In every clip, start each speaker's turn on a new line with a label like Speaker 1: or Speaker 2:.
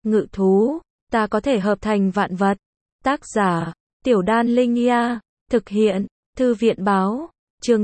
Speaker 1: Ngự thú, ta có thể hợp thành vạn vật. Tác giả, Tiểu Đan Linh Nha. Thực hiện, Thư viện báo. Chương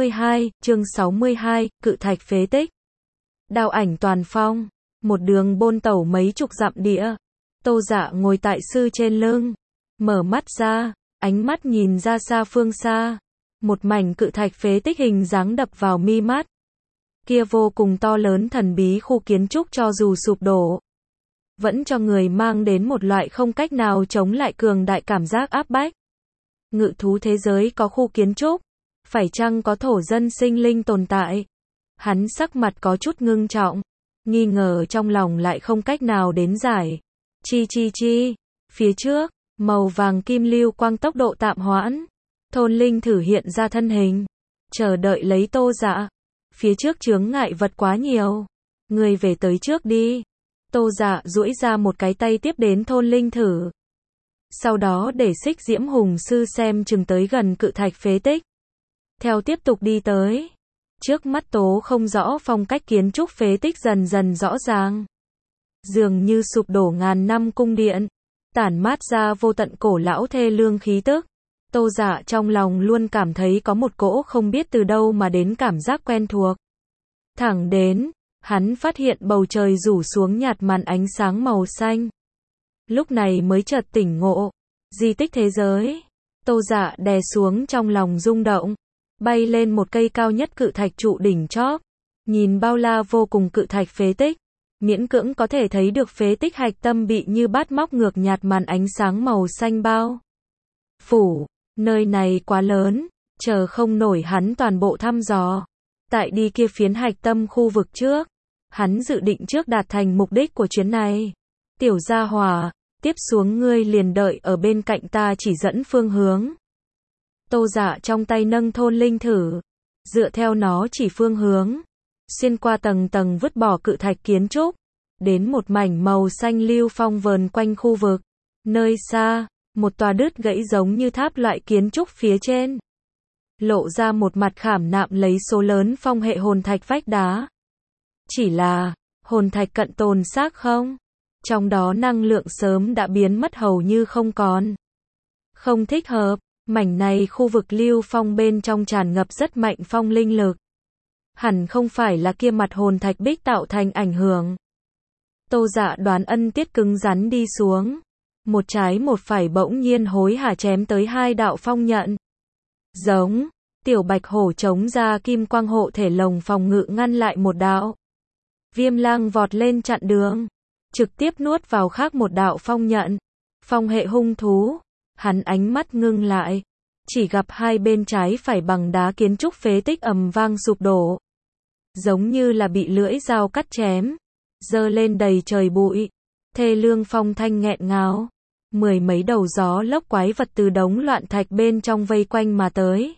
Speaker 1: 62, Cự thạch phế tích. Đao ảnh toàn phong. Một đường bôn tẩu mấy chục dặm địa. Tô Dạ ngồi tại sư trên lưng. Mở mắt ra, ánh mắt nhìn ra xa phương xa. Một mảnh cự thạch phế tích hình dáng đập vào mi mắt. Kia vô cùng to lớn thần bí khu kiến trúc cho dù sụp đổ, vẫn cho người mang đến một loại không cách nào chống lại cường đại cảm giác áp bách. Ngự thú thế giới có khu kiến trúc, phải chăng có thổ dân sinh linh tồn tại? Hắn sắc mặt có chút ngưng trọng, nghi ngờ trong lòng lại không cách nào đến giải. Chi, phía trước, màu vàng kim lưu quang tốc độ tạm hoãn. Thôn linh thử hiện ra thân hình, chờ đợi lấy Tô Dạ. Phía trước chướng ngại vật quá nhiều, người về tới trước đi. Tô Dạ duỗi ra một cái tay tiếp đến thôn linh thử. Sau đó để Xích Diễm Hùng sư xem chừng tới gần cự thạch phế tích. Theo tiếp tục đi tới. Trước mắt tố không rõ phong cách kiến trúc phế tích dần dần rõ ràng. Dường như sụp đổ ngàn năm cung điện, tản mát ra vô tận cổ lão thê lương khí tức. Tô Dạ trong lòng luôn cảm thấy có một cỗ không biết từ đâu mà đến cảm giác quen thuộc. Thẳng đến, hắn phát hiện bầu trời rủ xuống nhạt màn ánh sáng màu xanh. Lúc này mới chợt tỉnh ngộ. Di tích thế giới. Tô Dạ đè xuống trong lòng rung động. Bay lên một cây cao nhất cự thạch trụ đỉnh chóp. Nhìn bao la vô cùng cự thạch phế tích. Miễn cưỡng có thể thấy được phế tích hạch tâm bị như bát móc ngược nhạt màn ánh sáng màu xanh bao phủ. Nơi này quá lớn, chờ không nổi hắn toàn bộ thăm dò. Tại đi kia phiến hạch tâm khu vực trước, hắn dự định trước đạt thành mục đích của chuyến này. Tiểu gia hỏa, tiếp xuống ngươi liền đợi ở bên cạnh ta chỉ dẫn phương hướng. Tô Dạ trong tay nâng thôn linh thử, dựa theo nó chỉ phương hướng, xuyên qua tầng tầng vứt bỏ cự thạch kiến trúc, đến một mảnh màu xanh lưu phong vờn quanh khu vực. Nơi xa, một tòa đứt gãy giống như tháp loại kiến trúc phía trên, lộ ra một mặt khảm nạm lấy số lớn phong hệ hồn thạch vách đá. Chỉ là, hồn thạch cận tồn xác không? Trong đó năng lượng sớm đã biến mất hầu như không còn. Không thích hợp, mảnh này khu vực lưu phong bên trong tràn ngập rất mạnh phong linh lực. Hẳn không phải là kia mặt hồn thạch bích tạo thành ảnh hưởng. Tô Dạ đoán ân tiết cứng rắn đi xuống. Một trái một phải bỗng nhiên hối hả chém tới hai đạo phong nhận. Giống, tiểu bạch hổ chống ra kim quang hộ thể lồng phòng ngự ngăn lại một đạo. Viêm lang vọt lên chặn đường, trực tiếp nuốt vào khác một đạo phong nhận. Phong hệ hung thú, hắn ánh mắt ngưng lại, chỉ gặp hai bên trái phải bằng đá kiến trúc phế tích ầm vang sụp đổ. Giống như là bị lưỡi dao cắt chém, dơ lên đầy trời bụi. Thê lương phong thanh nghẹn ngào. Mười mấy đầu gió lốc quái vật từ đống loạn thạch bên trong vây quanh mà tới.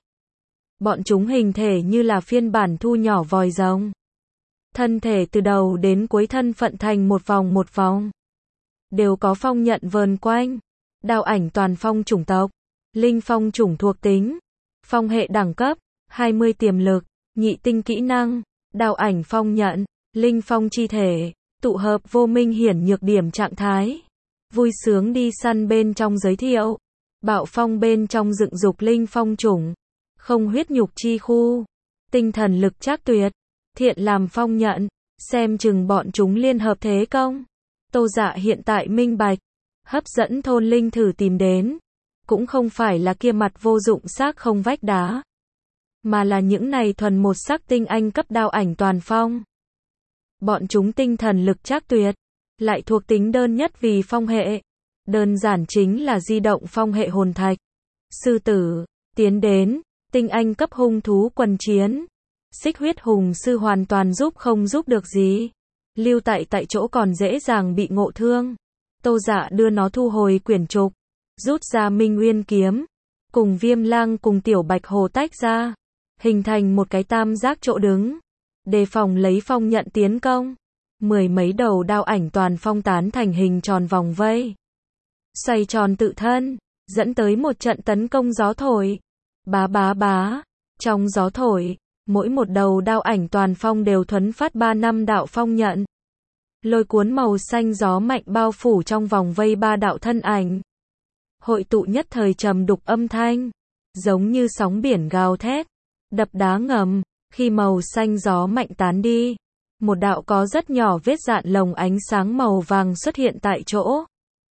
Speaker 1: Bọn chúng hình thể như là phiên bản thu nhỏ vòi rồng. Thân thể từ đầu đến cuối thân phận thành một vòng. Đều có phong nhận vờn quanh. Đao ảnh toàn phong chủng tộc. Linh phong chủng thuộc tính. Phong hệ đẳng cấp, 20 tiềm lực, nhị tinh kỹ năng, đao ảnh phong nhận, linh phong chi thể, tụ hợp vô minh hiển nhược điểm trạng thái. Vui sướng đi săn bên trong giới thiệu. Bạo phong bên trong dựng dục linh phong chủng. Không huyết nhục chi khu. Tinh thần lực trác tuyệt. Thiện làm phong nhận. Xem chừng bọn chúng liên hợp thế công. Tô Dạ hiện tại minh bạch. Hấp dẫn thôn linh thử tìm đến. Cũng không phải là kia mặt vô dụng xác không vách đá. Mà là những này thuần một sắc tinh anh cấp đao ảnh toàn phong. Bọn chúng tinh thần lực trác tuyệt. Lại thuộc tính đơn nhất vì phong hệ. Đơn giản chính là di động phong hệ hồn thạch. Sư tử, tiến đến, tinh anh cấp hung thú quần chiến. Xích huyết hùng sư hoàn toàn không giúp được gì. Lưu tại chỗ còn dễ dàng bị ngộ thương. Tô Dạ đưa nó thu hồi quyển trục. Rút ra Minh Nguyên kiếm. Cùng Viêm Lang cùng tiểu bạch hồ tách ra. Hình thành một cái tam giác chỗ đứng. Đề phòng lấy phong nhận tiến công. Mười mấy đầu đao ảnh toàn phong tán thành hình tròn vòng vây. Xoay tròn tự thân, dẫn tới một trận tấn công gió thổi. Bá. Trong gió thổi, mỗi một đầu đao ảnh toàn phong đều thuấn phát 3 năm đạo phong nhận. lôi cuốn màu xanh gió mạnh bao phủ trong vòng vây ba đạo thân ảnh. Hội tụ nhất thời trầm đục âm thanh, giống như sóng biển gào thét, đập đá ngầm, khi màu xanh gió mạnh tán đi. Một đạo có rất nhỏ vết dạn lồng ánh sáng màu vàng xuất hiện tại chỗ.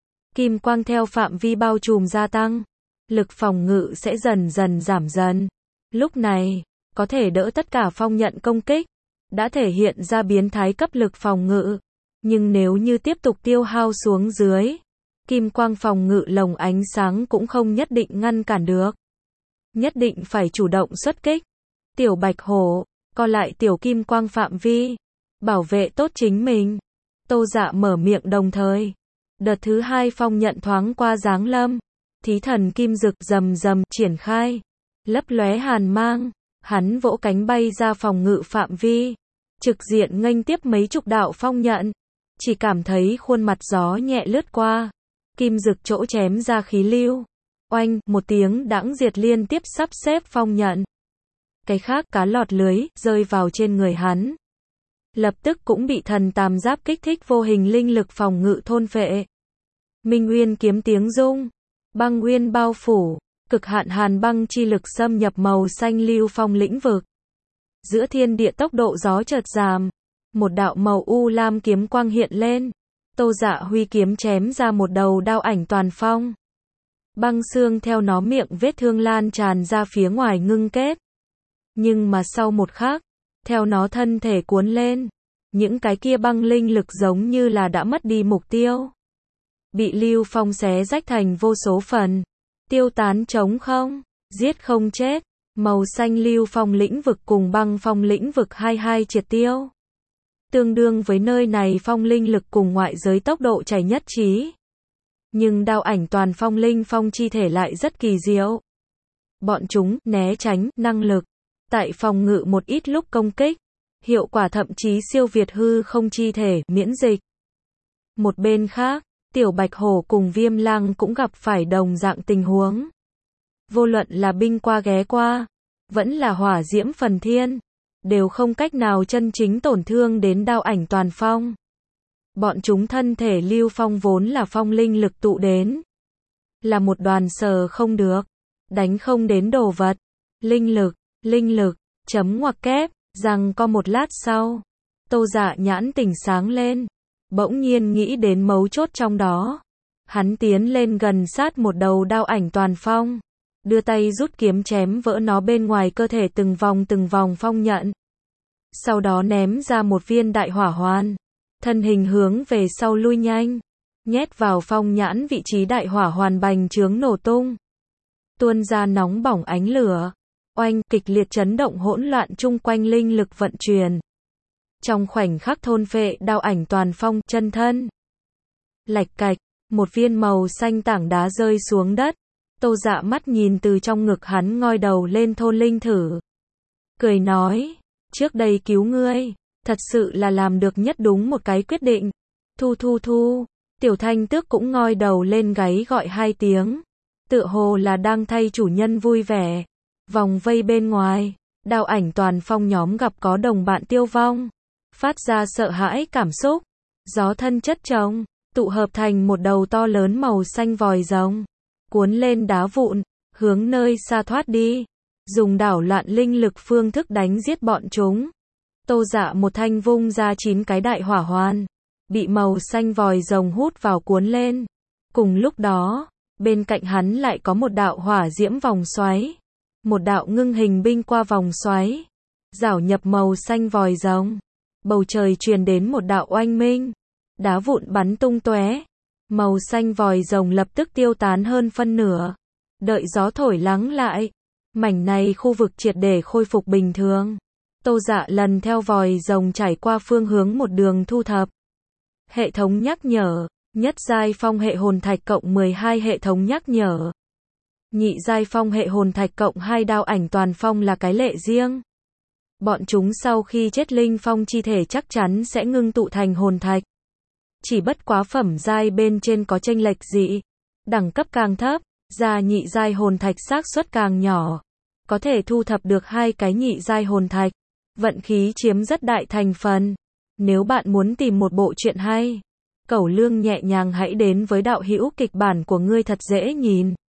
Speaker 1: Kim quang theo phạm vi bao trùm gia tăng, lực phòng ngự sẽ dần dần giảm dần. Lúc này, có thể đỡ tất cả phong nhận công kích, đã thể hiện ra biến thái cấp lực phòng ngự. Nhưng nếu như tiếp tục tiêu hao xuống dưới, kim quang phòng ngự lồng ánh sáng cũng không nhất định ngăn cản được. Nhất định phải chủ động xuất kích. Tiểu Bạch Hổ, co lại tiểu kim quang phạm vi, bảo vệ tốt chính mình. Tô Dạ mở miệng đồng thời. Đợt thứ hai phong nhận thoáng qua giáng lâm. Thí thần kim dực rầm rầm triển khai. Lấp lóe hàn mang. Hắn vỗ cánh bay ra phòng ngự phạm vi. Trực diện nghênh tiếp mấy chục đạo phong nhận. Chỉ cảm thấy khuôn mặt gió nhẹ lướt qua. Kim dực chỗ chém ra khí lưu. Oanh, một tiếng đãng diệt liên tiếp sắp xếp phong nhận. Cái khác cá lọt lưới, rơi vào trên người hắn. Lập tức cũng bị thần tam giáp kích thích vô hình linh lực phòng ngự thôn phệ. Minh Uyên kiếm tiếng rung. Băng uyên bao phủ. Cực hạn hàn băng chi lực xâm nhập màu xanh lưu phong lĩnh vực. Giữa thiên địa tốc độ gió chợt giảm. Một đạo màu u lam kiếm quang hiện lên. Tô Dạ huy kiếm chém ra một đầu đao ảnh toàn phong. Băng xương theo nó miệng vết thương lan tràn ra phía ngoài ngưng kết. Nhưng mà sau một khắc, theo nó thân thể cuốn lên, những cái kia băng linh lực giống như là đã mất đi mục tiêu. Bị lưu phong xé rách thành vô số phần. Tiêu tán trống không, giết không chết. Màu xanh lưu phong lĩnh vực cùng băng phong lĩnh vực hai triệt tiêu. Tương đương với nơi này phong linh lực cùng ngoại giới tốc độ chảy nhất trí. Nhưng đao ảnh toàn phong linh phong chi thể lại rất kỳ diệu. Bọn chúng né tránh năng lực, tại phòng ngự một ít lúc công kích, hiệu quả thậm chí siêu việt hư không chi thể miễn dịch. Một bên khác, Tiểu Bạch Hổ cùng Viêm Lăng cũng gặp phải đồng dạng tình huống. Vô luận là binh qua ghé qua, vẫn là hỏa diễm phần thiên, đều không cách nào chân chính tổn thương đến đao ảnh toàn phong. Bọn chúng thân thể lưu phong vốn là phong linh lực tụ đến. Là một đoàn sờ không được, đánh không đến đồ vật. Linh lực, chấm ngoặc kép, rằng có một lát sau. Tô Dạ nhãn tỉnh sáng lên. Bỗng nhiên nghĩ đến mấu chốt trong đó. Hắn tiến lên gần sát một đầu đao ảnh toàn phong. Đưa tay rút kiếm chém vỡ nó bên ngoài cơ thể từng vòng phong nhận. Sau đó ném ra một viên đại hỏa hoàn. Thân hình hướng về sau lui nhanh. Nhét vào phong nhãn vị trí đại hỏa hoàn bành trướng nổ tung. Tuôn ra nóng bỏng ánh lửa. Oanh, kịch liệt chấn động hỗn loạn chung quanh linh lực vận chuyển. Trong khoảnh khắc thôn phệ đao ảnh toàn phong chân thân. Lạch cạch, một viên màu xanh tảng đá rơi xuống đất. Tô Dạ mắt nhìn từ trong ngực hắn ngoi đầu lên thôn linh thử. Cười nói, trước đây cứu ngươi, thật sự là làm được nhất đúng một cái quyết định. Thu, Tiểu Thanh Tước cũng ngoi đầu lên gáy gọi hai tiếng. Tựa hồ là đang thay chủ nhân vui vẻ. Vòng vây bên ngoài, đao ảnh toàn phong nhóm gặp có đồng bạn tiêu vong. Phát ra sợ hãi cảm xúc. Gió thân chất chồng, tụ hợp thành một đầu to lớn màu xanh vòi rồng. Cuốn lên đá vụn, hướng nơi xa thoát đi. Dùng đảo loạn linh lực phương thức đánh giết bọn chúng. Tô Dạ một thanh vung ra 9 cái đại hỏa hoàn. Bị màu xanh vòi rồng hút vào cuốn lên. Cùng lúc đó, bên cạnh hắn lại có một đạo hỏa diễm vòng xoáy. Một đạo ngưng hình binh qua vòng xoáy. Rảo nhập màu xanh vòi rồng. Bầu trời truyền đến một đạo oanh minh. Đá vụn bắn tung tóe. Màu xanh vòi rồng lập tức tiêu tán hơn phân nửa. Đợi gió thổi lắng lại. Mảnh này khu vực triệt để khôi phục bình thường. Tô Dạ lần theo vòi rồng trải qua phương hướng một đường thu thập. Hệ thống nhắc nhở. Nhất giai phong hệ hồn thạch cộng 12 hệ thống nhắc nhở. Nhị giai phong hệ hồn thạch cộng 2 đao ảnh toàn phong là cái lệ riêng. Bọn chúng sau khi chết linh phong chi thể chắc chắn sẽ ngưng tụ thành hồn thạch. Chỉ bất quá phẩm giai bên trên có chênh lệch dị. Đẳng cấp càng thấp, ra nhị giai hồn thạch xác suất càng nhỏ. Có thể thu thập được 2 cái nhị giai hồn thạch. Vận khí chiếm rất đại thành phần. Nếu bạn muốn tìm một bộ truyện hay, cẩu lương nhẹ nhàng hãy đến với đạo hữu kịch bản của ngươi thật dễ nhìn.